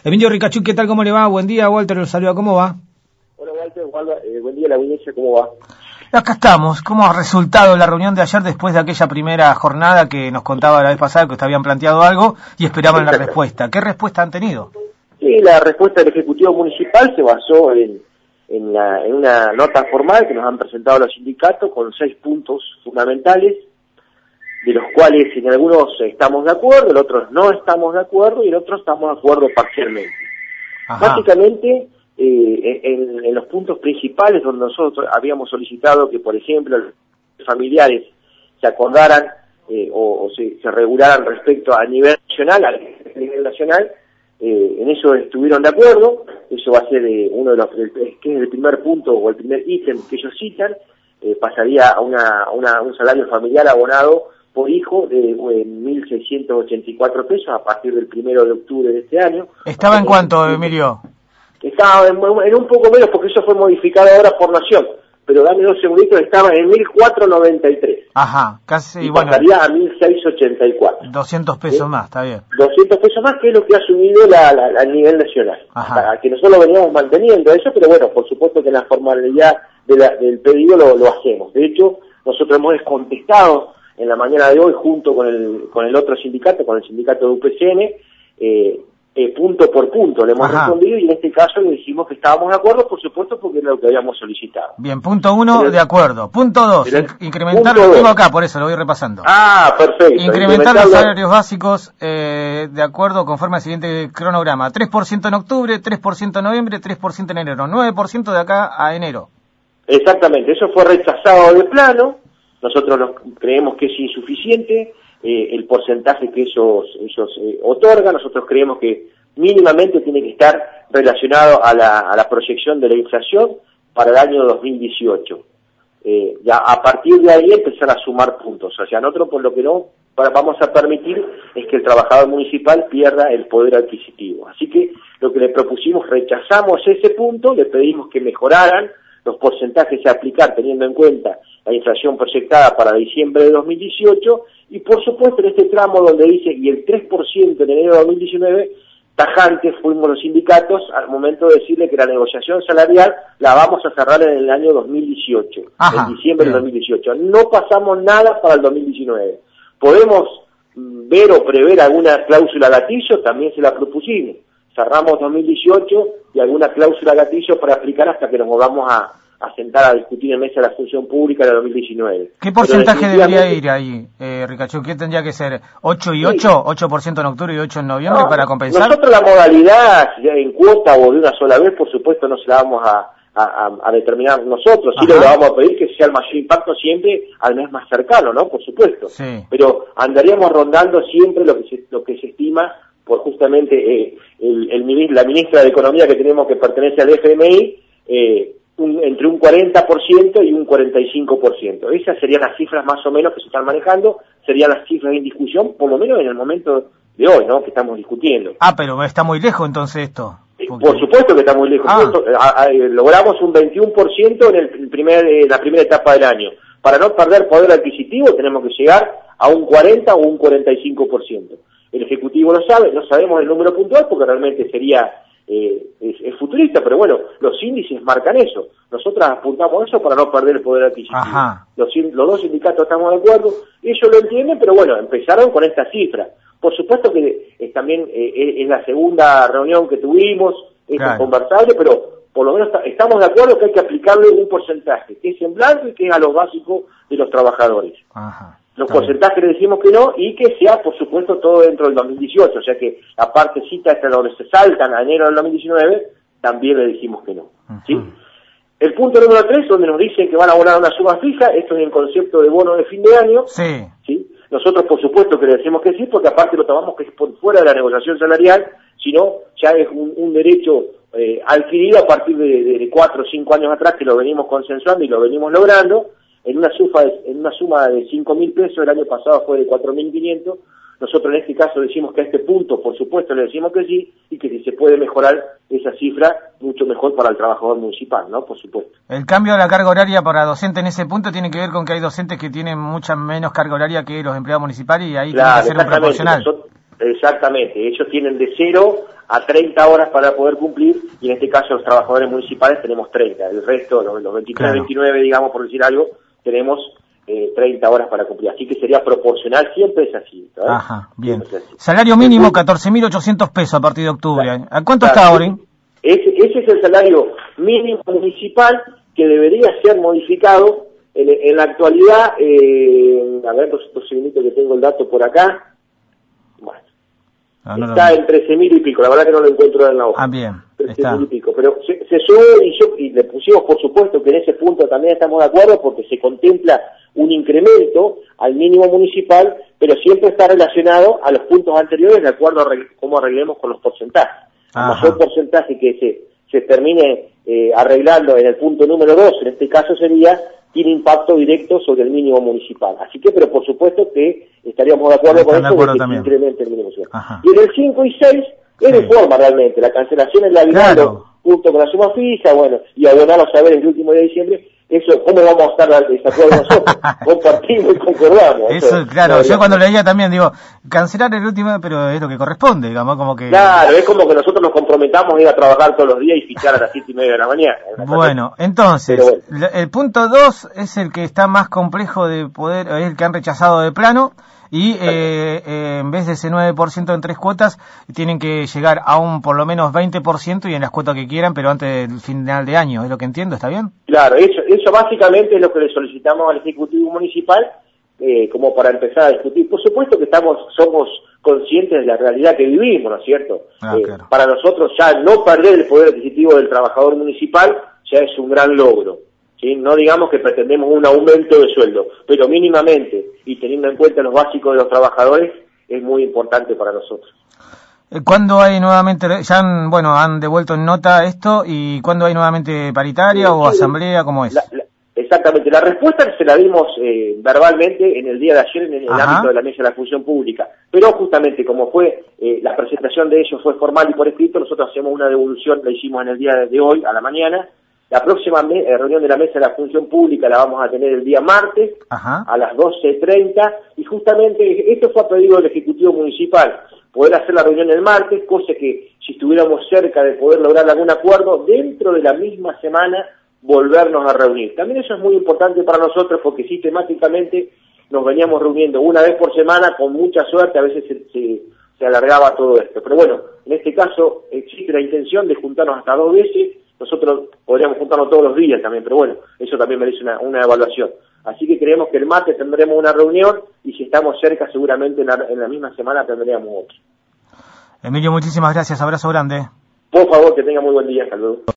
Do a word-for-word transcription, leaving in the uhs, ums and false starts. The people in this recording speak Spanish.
Emilio Ricachú, ¿qué tal? ¿Cómo le va? Buen día, Walter, los saluda, ¿cómo va? Hola Walter, eh, buen día la audiencia, ¿cómo va? Acá estamos. ¿Cómo ha resultado la reunión de ayer después de aquella primera jornada que nos contaba la vez pasada que ustedes habían planteado algo y esperaban la respuesta? ¿Qué respuesta han tenido? Sí, la respuesta del Ejecutivo Municipal se basó en, en, la, en una nota formal que nos han presentado los sindicatos con seis puntos fundamentales, de los cuales en algunos estamos de acuerdo, en otros no estamos de acuerdo y en otros estamos de acuerdo parcialmente. Ajá. Básicamente, eh, en, en los puntos principales donde nosotros habíamos solicitado que, por ejemplo, los familiares se acordaran eh, o, o se, se regularan respecto a nivel nacional, a nivel nacional, eh, en eso estuvieron de acuerdo. Eso va a ser eh, uno de los, que es el primer punto o el primer ítem que ellos citan, eh, pasaría a una, a una, un salario familiar abonado por hijo de eh, mil seiscientos ochenta y cuatro pesos a partir del primero de octubre de este año. ¿Estaba en cuánto, Emilio? Estaba en, en un poco menos porque eso fue modificado ahora por nación, pero dame dos segunditos, estaba en mil cuatrocientos noventa y tres. Ajá, casi, y bueno. pasaría a mil seiscientos ochenta y cuatro. doscientos pesos ¿Sí? más, está bien. doscientos pesos más, que es lo que ha subido la, la, la, a nivel nacional. Ajá. A que nosotros lo veníamos manteniendo eso, pero bueno, por supuesto que en la formalidad de la, del pedido lo, lo hacemos. De hecho, nosotros hemos contestado en la mañana de hoy, junto con el con el otro sindicato, con el sindicato de U P C N, eh, eh, punto por punto le hemos Ajá. respondido y en este caso le dijimos que estábamos de acuerdo, por supuesto, porque era lo que habíamos solicitado. Bien, punto uno, pero, de acuerdo. Punto dos, el, incrementar, punto lo tengo acá, por eso lo voy repasando. Ah, perfecto. Incrementar, incrementar los salarios básicos eh, de acuerdo conforme al siguiente cronograma. tres por ciento en octubre, tres por ciento en noviembre, tres por ciento en enero. nueve por ciento de acá a enero. Exactamente, eso fue rechazado de plano. Nosotros nos creemos que es insuficiente eh, el porcentaje que ellos, ellos eh, otorgan. Nosotros creemos que mínimamente tiene que estar relacionado a la, a la proyección de la inflación para el año dos mil dieciocho. Eh, ya a partir de ahí empezar a sumar puntos. O sea, nosotros por lo que no para, vamos a permitir es que el trabajador municipal pierda el poder adquisitivo. Así que lo que le propusimos, rechazamos ese punto, le pedimos que mejoraran los porcentajes a aplicar teniendo en cuenta la inflación proyectada para diciembre de dos mil dieciocho y por supuesto en este tramo donde dice y el tres por ciento en enero de dos mil diecinueve, tajantes fuimos los sindicatos al momento de decirle que la negociación salarial la vamos a cerrar en el año dos mil dieciocho, Ajá, en diciembre bien. de dos mil dieciocho. No pasamos nada para el dos mil diecinueve. ¿Podemos ver o prever alguna cláusula gatillo? También se la propusimos. Cerramos dos mil dieciocho y alguna cláusula gatillo para aplicar hasta que nos volvamos a, a sentar a discutir en mesa de la función pública de dos mil diecinueve. ¿Qué porcentaje debería ir ahí, eh, Ricachú? ¿Qué tendría que ser? ¿ocho y ocho? Sí. ¿ocho por ciento en octubre y ocho en noviembre no, para compensar? Nosotros la modalidad en cuota o de una sola vez, por supuesto, no se la vamos a, a, a determinar nosotros. Sí, le vamos a pedir que sea el mayor impacto siempre al mes más cercano, ¿no? Por supuesto. Sí. Pero andaríamos rondando siempre lo que se, lo que se estima por justamente eh, el, el, la ministra de Economía que tenemos que pertenece al F M I, eh, un, entre un cuarenta por ciento y un cuarenta y cinco por ciento. Esas serían las cifras más o menos que se están manejando, serían las cifras en discusión, por lo menos en el momento de hoy, ¿no? Que estamos discutiendo. Ah, pero está muy lejos entonces esto. Porque... Por supuesto que está muy lejos. Ah. A, a, logramos un veintiuno por ciento en el primer, eh, la primera etapa del año. Para no perder poder adquisitivo tenemos que llegar a un cuarenta o un cuarenta y cinco por ciento. El Ejecutivo lo sabe, no sabemos el número puntual porque realmente sería eh, es, es futurista, pero bueno, los índices marcan eso. Nosotros apuntamos a eso para no perder el poder adquisitivo. Los, los dos sindicatos estamos de acuerdo, ellos lo entienden, pero bueno, empezaron con esta cifra. Por supuesto que es también eh, es la segunda reunión que tuvimos, es claro. conversable, pero por lo menos estamos de acuerdo que hay que aplicarle un porcentaje, que es en blanco y que es a lo básico de los trabajadores. Ajá. Los porcentajes le decimos que no y que sea, por supuesto, todo dentro del dos mil dieciocho, o sea que la partecita esta donde se saltan a enero del dos mil diecinueve, también le decimos que no. Uh-huh. ¿Sí? El punto número tres, donde nos dicen que van a abonar una suma fija, esto es el concepto de bono de fin de año. Sí. ¿Sí? Nosotros, por supuesto, que le decimos que sí, porque aparte lo tomamos que es por fuera de la negociación salarial, sino ya es un, un derecho eh, adquirido a partir de, de cuatro o cinco años atrás que lo venimos consensuando y lo venimos logrando. En una, suma de, en una suma de cinco mil pesos, el año pasado fue de cuatro mil quinientos, nosotros en este caso decimos que a este punto, por supuesto, le decimos que sí, y que si se puede mejorar esa cifra, mucho mejor para el trabajador municipal, ¿no? Por supuesto. El cambio de la carga horaria para docente en ese punto tiene que ver con que hay docentes que tienen mucha menos carga horaria que los empleados municipales y ahí claro, tiene que ser un proporcional. Nosotros, Exactamente, ellos tienen de cero a treinta horas para poder cumplir, y en este caso los trabajadores municipales tenemos treinta, el resto, los, los veintitrés, claro. veintinueve, digamos, por decir algo, tenemos eh, treinta horas para cumplir, así que sería proporcional, siempre es así. ¿sabes? Ajá, bien. Es así. Salario mínimo catorce mil ochocientos pesos a partir de octubre. Claro. ¿A cuánto claro, está ahora? Ese, ese es el salario mínimo municipal que debería ser modificado. En, en la actualidad, eh, a ver, dos, dos segunditos que tengo el dato por acá. Bueno, ah, no, está no, no. en trece mil y pico, la verdad que no lo encuentro en la hoja. Ah, bien. trece mil y pico, pero se, se sube y, yo, y le pusimos, por supuesto, que en ese punto también estamos de acuerdo porque se contempla un incremento al mínimo municipal, pero siempre está relacionado a los puntos anteriores de acuerdo a reg- cómo arreglemos con los porcentajes. El mayor porcentaje que se, se termine eh, arreglando en el punto número dos, en este caso sería, tiene impacto directo sobre el mínimo municipal. Así que, pero por supuesto que estaríamos de acuerdo con eso de que se incremente el mínimo municipal. Y en el cinco y seis es de forma realmente, la cancelación del aguinaldo claro. junto con la suma fija, bueno, y abonar los saberes el último día de diciembre. Eso, ¿cómo vamos a estar de acuerdo nosotros? Compartimos y concordamos. Eso, eso claro, no, yo no, cuando leía también digo, cancelar el último, pero es lo que corresponde, digamos, como que... Claro, es como que nosotros nos comprometamos a ir a trabajar todos los días y fichar a las siete y media de la mañana. Bueno, entonces, bueno. el punto dos es el que está más complejo de poder, es el que han rechazado de plano, y eh, eh, en vez de ese nueve por ciento en tres cuotas, tienen que llegar a un por lo menos veinte por ciento y en las cuotas que quieran, pero antes del final de año, ¿es lo que entiendo? ¿Está bien? Claro, eso, eso básicamente es lo que le solicitamos al Ejecutivo Municipal, eh, como para empezar a discutir. Por supuesto que estamos somos conscientes de la realidad que vivimos, ¿no es cierto? Ah, eh, claro. Para nosotros ya no perder el poder adquisitivo del trabajador municipal ya es un gran logro. ¿Sí? No digamos que pretendemos un aumento de sueldo, pero mínimamente, y teniendo en cuenta los básicos de los trabajadores, es muy importante para nosotros. ¿Cuándo hay nuevamente, ya han, bueno, han devuelto en nota esto, y cuándo hay nuevamente paritaria sí, o sí, asamblea, cómo es? La, la, exactamente, la respuesta se la dimos eh, verbalmente en el día de ayer en el, el ámbito de la mesa de la función pública, pero justamente como fue, eh, la presentación de ellos fue formal y por escrito, nosotros hacemos una devolución, la hicimos en el día de hoy, a la mañana. La próxima me- reunión de la mesa de la función pública la vamos a tener el día martes, Ajá. a las doce treinta, y justamente esto fue a pedido del Ejecutivo Municipal, poder hacer la reunión el martes, cosa que si estuviéramos cerca de poder lograr algún acuerdo, dentro de la misma semana volvernos a reunir. También eso es muy importante para nosotros porque sistemáticamente nos veníamos reuniendo una vez por semana, con mucha suerte, a veces se, se, se alargaba todo esto. Pero bueno, en este caso existe la intención de juntarnos hasta dos veces. Nosotros podríamos juntarnos todos los días también, pero bueno, eso también merece una, una evaluación. Así que creemos que el martes tendremos una reunión y si estamos cerca seguramente en la, en la misma semana tendríamos otra. Emilio, muchísimas gracias, abrazo grande. Por favor, que tenga muy buen día, hasta luego.